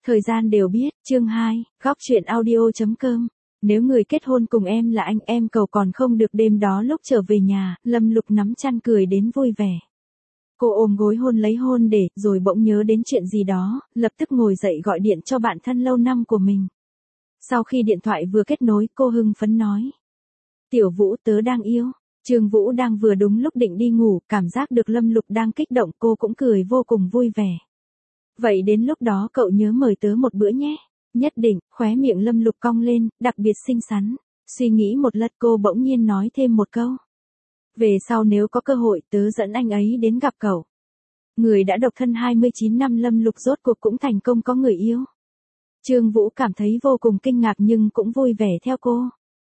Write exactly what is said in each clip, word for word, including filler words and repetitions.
Thời gian đều biết, chương hai, góc truyện audio.com. Nếu người kết hôn cùng em là anh, em cầu còn không được. Đêm đó lúc trở về nhà, Lâm Lục nắm chăn cười đến vui vẻ. Cô ôm gối hôn lấy hôn để, rồi bỗng nhớ đến chuyện gì đó, lập tức ngồi dậy gọi điện cho bạn thân lâu năm của mình. Sau khi điện thoại vừa kết nối, cô hưng phấn nói. Tiểu Vũ, tớ đang yêu. Trương Vũ đang vừa đúng lúc định đi ngủ, cảm giác được Lâm Lục đang kích động, cô cũng cười vô cùng vui vẻ. Vậy đến lúc đó cậu nhớ mời tớ một bữa nhé. Nhất định. Khóe miệng Lâm Lục cong lên, đặc biệt xinh xắn. Suy nghĩ một lát cô bỗng nhiên nói thêm một câu. Về sau nếu có cơ hội tớ dẫn anh ấy đến gặp cậu. Người đã độc thân hai mươi chín năm Lâm Lục rốt cuộc cũng thành công có người yêu. Trương Vũ cảm thấy vô cùng kinh ngạc nhưng cũng vui vẻ theo cô.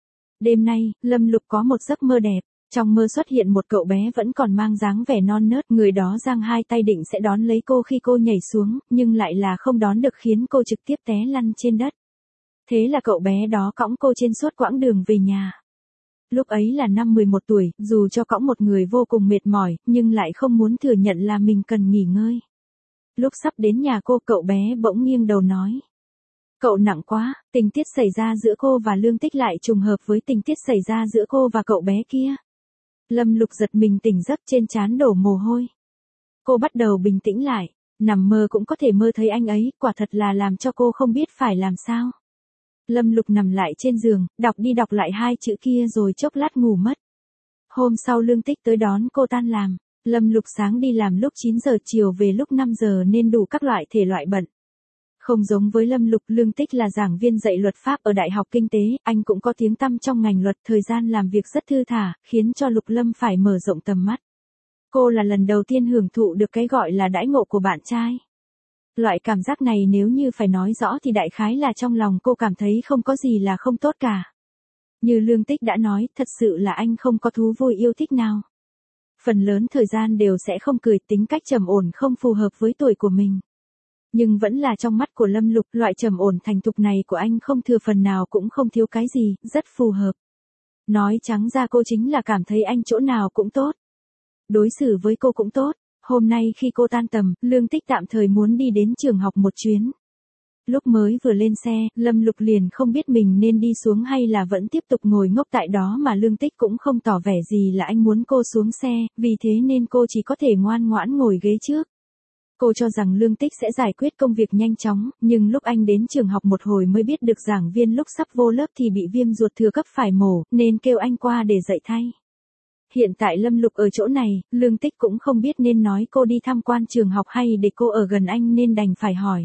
Đêm nay, Lâm Lục có một giấc mơ đẹp. Trong mơ xuất hiện một cậu bé vẫn còn mang dáng vẻ non nớt, người đó giang hai tay định sẽ đón lấy cô khi cô nhảy xuống, nhưng lại là không đón được khiến cô trực tiếp té lăn trên đất. Thế là cậu bé đó cõng cô trên suốt quãng đường về nhà. Lúc ấy là năm mười một tuổi, dù cho cõng một người vô cùng mệt mỏi, nhưng lại không muốn thừa nhận là mình cần nghỉ ngơi. Lúc sắp đến nhà cô, cậu bé bỗng nghiêng đầu nói. Cậu nặng quá. Tình tiết xảy ra giữa cô và Lương Tích lại trùng hợp với tình tiết xảy ra giữa cô và cậu bé kia. Lâm Lục giật mình tỉnh giấc, trên trán đổ mồ hôi. Cô bắt đầu bình tĩnh lại, nằm mơ cũng có thể mơ thấy anh ấy, quả thật là làm cho cô không biết phải làm sao. Lâm Lục nằm lại trên giường, đọc đi đọc lại hai chữ kia rồi chốc lát ngủ mất. Hôm sau Lương Tích tới đón cô tan làm. Lâm Lục sáng đi làm lúc chín giờ, chiều về lúc năm giờ nên đủ các loại thể loại bận. Không giống với Lâm Lục, Lương Tích là giảng viên dạy luật pháp ở Đại học Kinh tế, anh cũng có tiếng tăm trong ngành luật, thời gian làm việc rất thư thả, khiến cho Lục Lâm phải mở rộng tầm mắt. Cô là lần đầu tiên hưởng thụ được cái gọi là đãi ngộ của bạn trai. Loại cảm giác này nếu như phải nói rõ thì đại khái là trong lòng cô cảm thấy không có gì là không tốt cả. Như Lương Tích đã nói, thật sự là anh không có thú vui yêu thích nào. Phần lớn thời gian đều sẽ không cười, tính cách trầm ổn không phù hợp với tuổi của mình. Nhưng vẫn là trong mắt của Lâm Lục, loại trầm ổn thành thục này của anh không thừa phần nào cũng không thiếu cái gì, rất phù hợp. Nói trắng ra cô chính là cảm thấy anh chỗ nào cũng tốt. Đối xử với cô cũng tốt. Hôm nay khi cô tan tầm, Lương Tích tạm thời muốn đi đến trường học một chuyến. Lúc mới vừa lên xe, Lâm Lục liền không biết mình nên đi xuống hay là vẫn tiếp tục ngồi ngốc tại đó, mà Lương Tích cũng không tỏ vẻ gì là anh muốn cô xuống xe, vì thế nên cô chỉ có thể ngoan ngoãn ngồi ghế trước. Cô cho rằng Lương Tích sẽ giải quyết công việc nhanh chóng, nhưng lúc anh đến trường học một hồi mới biết được giảng viên lúc sắp vô lớp thì bị viêm ruột thừa cấp phải mổ, nên kêu anh qua để dạy thay. Hiện tại Lâm Lục ở chỗ này, Lương Tích cũng không biết nên nói cô đi tham quan trường học hay để cô ở gần anh nên đành phải hỏi.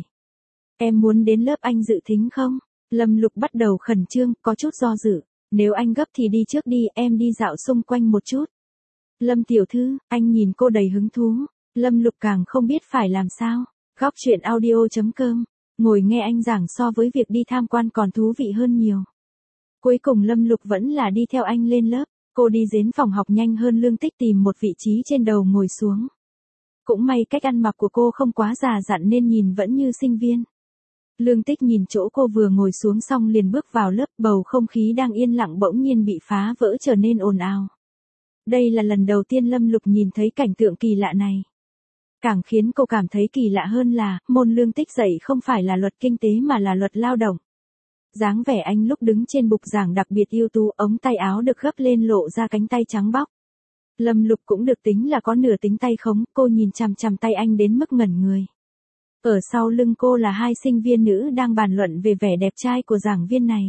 Em muốn đến lớp anh dự thính không? Lâm Lục bắt đầu khẩn trương, có chút do dự. Nếu anh gấp thì đi trước đi, em đi dạo xung quanh một chút. Lâm tiểu thư, anh nhìn cô đầy hứng thú. Lâm Lục càng không biết phải làm sao. Góc truyện audio.com. Ngồi nghe anh giảng so với việc đi tham quan còn thú vị hơn nhiều. Cuối cùng Lâm Lục vẫn là đi theo anh lên lớp. Cô đi đến phòng học nhanh hơn Lương Tích, tìm một vị trí trên đầu ngồi xuống. Cũng may cách ăn mặc của cô không quá già dặn nên nhìn vẫn như sinh viên. Lương Tích nhìn chỗ cô vừa ngồi xuống xong liền bước vào lớp, bầu không khí đang yên lặng bỗng nhiên bị phá vỡ trở nên ồn ào. Đây là lần đầu tiên Lâm Lục nhìn thấy cảnh tượng kỳ lạ này. Càng khiến cô cảm thấy kỳ lạ hơn là, môn Lương Tích dạy không phải là luật kinh tế mà là luật lao động. Dáng vẻ anh lúc đứng trên bục giảng đặc biệt ưu tú, ống tay áo được gấp lên lộ ra cánh tay trắng bóc. Lâm Lục cũng được tính là có nửa tính tay khống, cô nhìn chằm chằm tay anh đến mức ngẩn người. Ở sau lưng cô là hai sinh viên nữ đang bàn luận về vẻ đẹp trai của giảng viên này.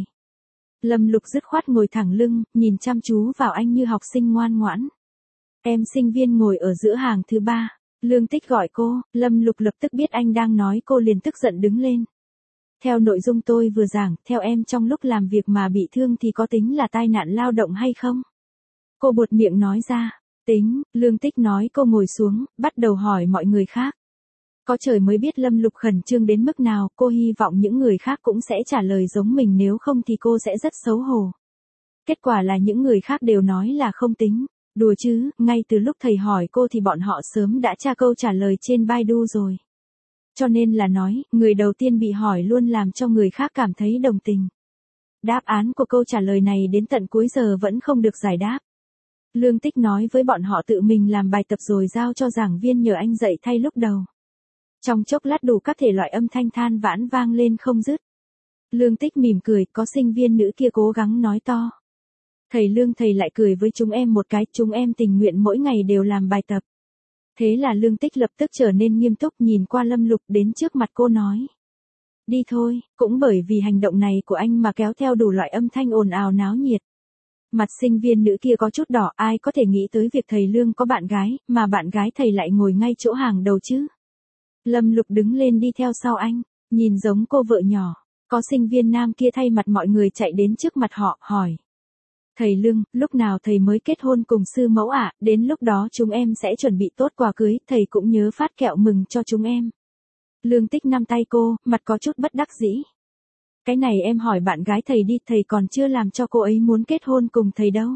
Lâm Lục dứt khoát ngồi thẳng lưng, nhìn chăm chú vào anh như học sinh ngoan ngoãn. Em sinh viên ngồi ở giữa hàng thứ ba. Lương Tích gọi cô, Lâm Lục lập tức biết anh đang nói cô liền tức giận đứng lên. Theo nội dung tôi vừa giảng, theo em trong lúc làm việc mà bị thương thì có tính là tai nạn lao động hay không? Cô buột miệng nói ra, tính. Lương Tích nói cô ngồi xuống, bắt đầu hỏi mọi người khác. Có trời mới biết Lâm Lục khẩn trương đến mức nào, cô hy vọng những người khác cũng sẽ trả lời giống mình, nếu không thì cô sẽ rất xấu hổ. Kết quả là những người khác đều nói là không tính. Đùa chứ, ngay từ lúc thầy hỏi cô thì bọn họ sớm đã tra câu trả lời trên Baidu rồi. Cho nên là nói, người đầu tiên bị hỏi luôn làm cho người khác cảm thấy đồng tình. Đáp án của câu trả lời này đến tận cuối giờ vẫn không được giải đáp. Lương Tích nói với bọn họ tự mình làm bài tập rồi giao cho giảng viên nhờ anh dạy thay lúc đầu. Trong chốc lát đủ các thể loại âm thanh than vãn vang lên không dứt. Lương Tích mỉm cười, có sinh viên nữ kia cố gắng nói to. Thầy Lương thầy lại cười với chúng em một cái, chúng em tình nguyện mỗi ngày đều làm bài tập. Thế là Lương Tích lập tức trở nên nghiêm túc nhìn qua Lâm Lục đến trước mặt cô nói. Đi thôi, cũng bởi vì hành động này của anh mà kéo theo đủ loại âm thanh ồn ào náo nhiệt. Mặt sinh viên nữ kia có chút đỏ, ai có thể nghĩ tới việc thầy Lương có bạn gái, mà bạn gái thầy lại ngồi ngay chỗ hàng đầu chứ. Lâm Lục đứng lên đi theo sau anh, nhìn giống cô vợ nhỏ. Có sinh viên nam kia thay mặt mọi người chạy đến trước mặt họ, hỏi. Thầy Lương, lúc nào thầy mới kết hôn cùng sư mẫu ạ, à? Đến lúc đó chúng em sẽ chuẩn bị tốt quà cưới, thầy cũng nhớ phát kẹo mừng cho chúng em. Lương Tích nắm tay cô, mặt có chút bất đắc dĩ. Cái này em hỏi bạn gái thầy đi, thầy còn chưa làm cho cô ấy muốn kết hôn cùng thầy đâu.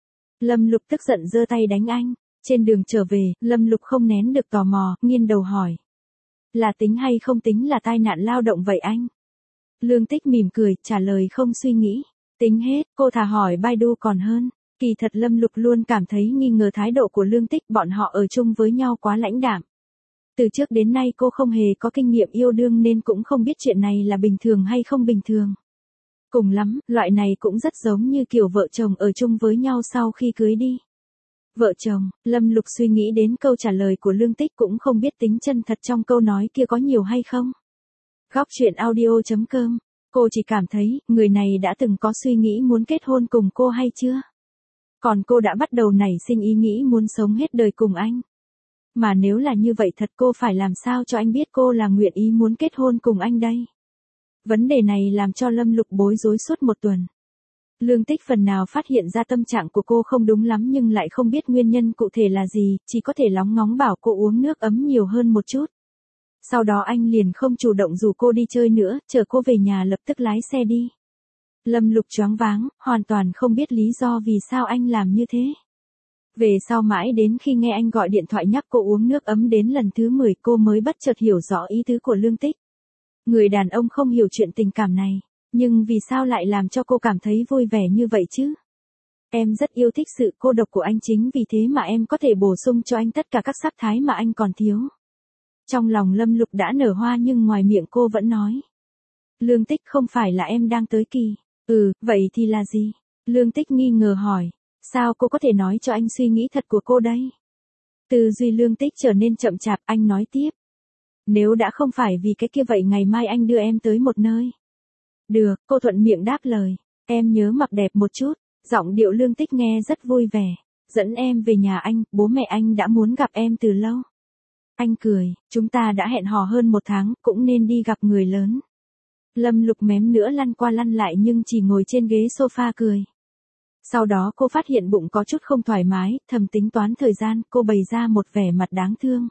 Lâm Lục tức giận giơ tay đánh anh. Trên đường trở về, Lâm Lục không nén được tò mò, nghiêng đầu hỏi. Là tính hay không tính là tai nạn lao động vậy anh? Lương Tích mỉm cười, trả lời không suy nghĩ. Tính hết, cô thà hỏi Baidu còn hơn. Kỳ thật Lâm Lục luôn cảm thấy nghi ngờ thái độ của Lương Tích, bọn họ ở chung với nhau quá lãnh đạm. Từ trước đến nay cô không hề có kinh nghiệm yêu đương nên cũng không biết chuyện này là bình thường hay không bình thường. Cùng lắm, loại này cũng rất giống như kiểu vợ chồng ở chung với nhau sau khi cưới đi. Vợ chồng, Lâm Lục suy nghĩ đến câu trả lời của Lương Tích cũng không biết tính chân thật trong câu nói kia có nhiều hay không. Góc truyện audio chấm com, cô chỉ cảm thấy, người này đã từng có suy nghĩ muốn kết hôn cùng cô hay chưa? Còn cô đã bắt đầu nảy sinh ý nghĩ muốn sống hết đời cùng anh. Mà nếu là như vậy thật cô phải làm sao cho anh biết cô là nguyện ý muốn kết hôn cùng anh đây? Vấn đề này làm cho Lâm Lục bối rối suốt một tuần. Lương Tích phần nào phát hiện ra tâm trạng của cô không đúng lắm nhưng lại không biết nguyên nhân cụ thể là gì, chỉ có thể lóng ngóng bảo cô uống nước ấm nhiều hơn một chút. Sau đó anh liền không chủ động rủ cô đi chơi nữa, chờ cô về nhà lập tức lái xe đi. Lâm Lục choáng váng, hoàn toàn không biết lý do vì sao anh làm như thế. Về sau mãi đến khi nghe anh gọi điện thoại nhắc cô uống nước ấm đến lần thứ mười cô mới bất chợt hiểu rõ ý tứ của Lương Tích. Người đàn ông không hiểu chuyện tình cảm này, nhưng vì sao lại làm cho cô cảm thấy vui vẻ như vậy chứ? Em rất yêu thích sự cô độc của anh, chính vì thế mà em có thể bổ sung cho anh tất cả các sắc thái mà anh còn thiếu. Trong lòng Lâm Lục đã nở hoa nhưng ngoài miệng cô vẫn nói. Lương Tích, không phải là em đang tới kỳ. Ừ, vậy thì là gì? Lương Tích nghi ngờ hỏi. Sao cô có thể nói cho anh suy nghĩ thật của cô đây? Tư duy Lương Tích trở nên chậm chạp, anh nói tiếp. Nếu đã không phải vì cái kia vậy ngày mai anh đưa em tới một nơi. Được, cô thuận miệng đáp lời. Em nhớ mặc đẹp một chút. Giọng điệu Lương Tích nghe rất vui vẻ. Dẫn em về nhà anh, bố mẹ anh đã muốn gặp em từ lâu. Anh cười, chúng ta đã hẹn hò hơn một tháng, cũng nên đi gặp người lớn. Lâm Lục mém nữa lăn qua lăn lại nhưng chỉ ngồi trên ghế sofa cười. Sau đó cô phát hiện bụng có chút không thoải mái, thầm tính toán thời gian, cô bày ra một vẻ mặt đáng thương.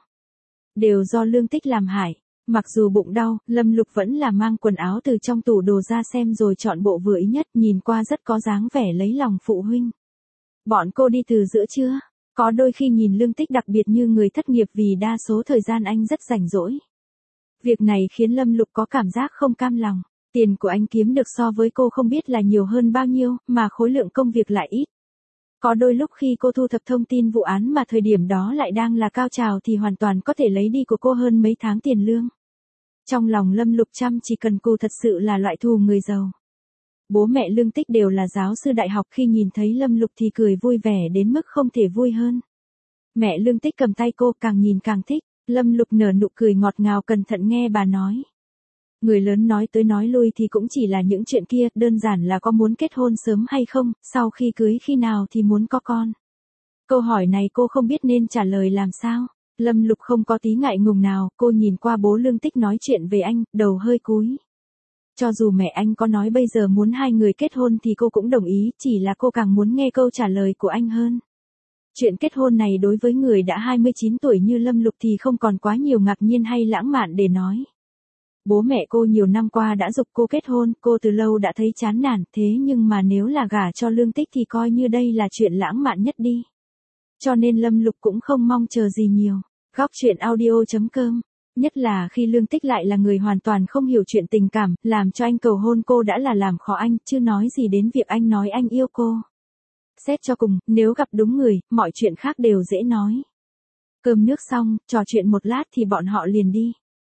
Đều do Lương Tích làm hại. Mặc dù bụng đau, Lâm Lục vẫn là mang quần áo từ trong tủ đồ ra xem rồi chọn bộ vừa ý nhất, nhìn qua rất có dáng vẻ lấy lòng phụ huynh. Bọn cô đi từ giữa trưa. Có đôi khi nhìn Lương Tích đặc biệt như người thất nghiệp vì đa số thời gian anh rất rảnh rỗi. Việc này khiến Lâm Lục có cảm giác không cam lòng. Tiền của anh kiếm được so với cô không biết là nhiều hơn bao nhiêu, mà khối lượng công việc lại ít. Có đôi lúc khi cô thu thập thông tin vụ án mà thời điểm đó lại đang là cao trào thì hoàn toàn có thể lấy đi của cô hơn mấy tháng tiền lương. Trong lòng Lâm Lục chăm chỉ cần cù thật sự là loại thù người giàu. Bố mẹ Lương Tích đều là giáo sư đại học, khi nhìn thấy Lâm Lục thì cười vui vẻ đến mức không thể vui hơn. Mẹ Lương Tích cầm tay cô càng nhìn càng thích, Lâm Lục nở nụ cười ngọt ngào cẩn thận nghe bà nói. Người lớn nói tới nói lui thì cũng chỉ là những chuyện kia, đơn giản là có muốn kết hôn sớm hay không, sau khi cưới khi nào thì muốn có con. Câu hỏi này cô không biết nên trả lời làm sao. Lâm Lục không có tí ngại ngùng nào, cô nhìn qua bố Lương Tích nói chuyện về anh, đầu hơi cúi. Cho dù mẹ anh có nói bây giờ muốn hai người kết hôn thì cô cũng đồng ý, chỉ là cô càng muốn nghe câu trả lời của anh hơn. Chuyện kết hôn này đối với người đã hai mươi chín tuổi như Lâm Lục thì không còn quá nhiều ngạc nhiên hay lãng mạn để nói. Bố mẹ cô nhiều năm qua đã giục cô kết hôn, cô từ lâu đã thấy chán nản, thế nhưng mà nếu là gả cho Lương Tích thì coi như đây là chuyện lãng mạn nhất đi. Cho nên Lâm Lục cũng không mong chờ gì nhiều. Góc truyện audio chấm com. Nhất là khi Lương Tích lại là người hoàn toàn không hiểu chuyện tình cảm, làm cho anh cầu hôn cô đã là làm khó anh, chứ nói gì đến việc anh nói anh yêu cô. Xét cho cùng, nếu gặp đúng người, mọi chuyện khác đều dễ nói. Cơm nước xong, trò chuyện một lát thì bọn họ liền đi.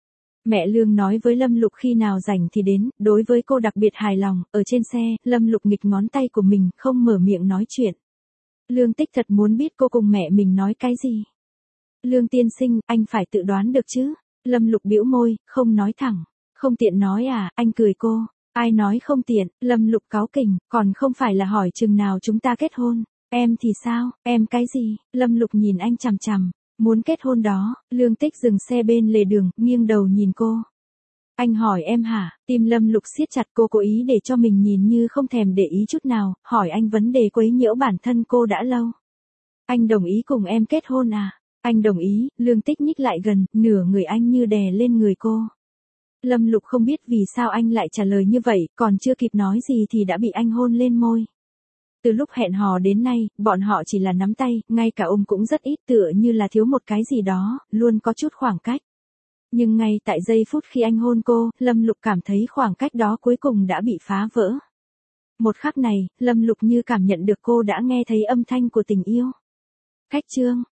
Mẹ Lương nói với Lâm Lục khi nào rảnh thì đến, đối với cô đặc biệt hài lòng, ở trên xe, Lâm Lục nghịch ngón tay của mình, không mở miệng nói chuyện. Lương Tích thật muốn biết cô cùng mẹ mình nói cái gì. Lương tiên sinh, anh phải tự đoán được chứ. Lâm Lục bĩu môi, không nói thẳng. Không tiện nói à, anh cười cô. Ai nói không tiện, Lâm Lục cáu kỉnh, còn không phải là hỏi chừng nào chúng ta kết hôn. Em thì sao, em cái gì? Lâm Lục nhìn anh chằm chằm. Muốn kết hôn đó, Lương Tích dừng xe bên lề đường, nghiêng đầu nhìn cô. Anh hỏi em hả? Tim Lâm Lục siết chặt, cô cố ý để cho mình nhìn như không thèm để ý chút nào, hỏi anh vấn đề quấy nhiễu bản thân cô đã lâu. Anh đồng ý cùng em kết hôn à? Anh đồng ý, Lương Tích nhích lại gần, nửa người anh như đè lên người cô. Lâm Lục không biết vì sao anh lại trả lời như vậy, còn chưa kịp nói gì thì đã bị anh hôn lên môi. Từ lúc hẹn hò đến nay, bọn họ chỉ là nắm tay, ngay cả ôm cũng rất ít, tựa như là thiếu một cái gì đó, luôn có chút khoảng cách. Nhưng ngay tại giây phút khi anh hôn cô, Lâm Lục cảm thấy khoảng cách đó cuối cùng đã bị phá vỡ. Một khắc này, Lâm Lục như cảm nhận được cô đã nghe thấy âm thanh của tình yêu. Cách chương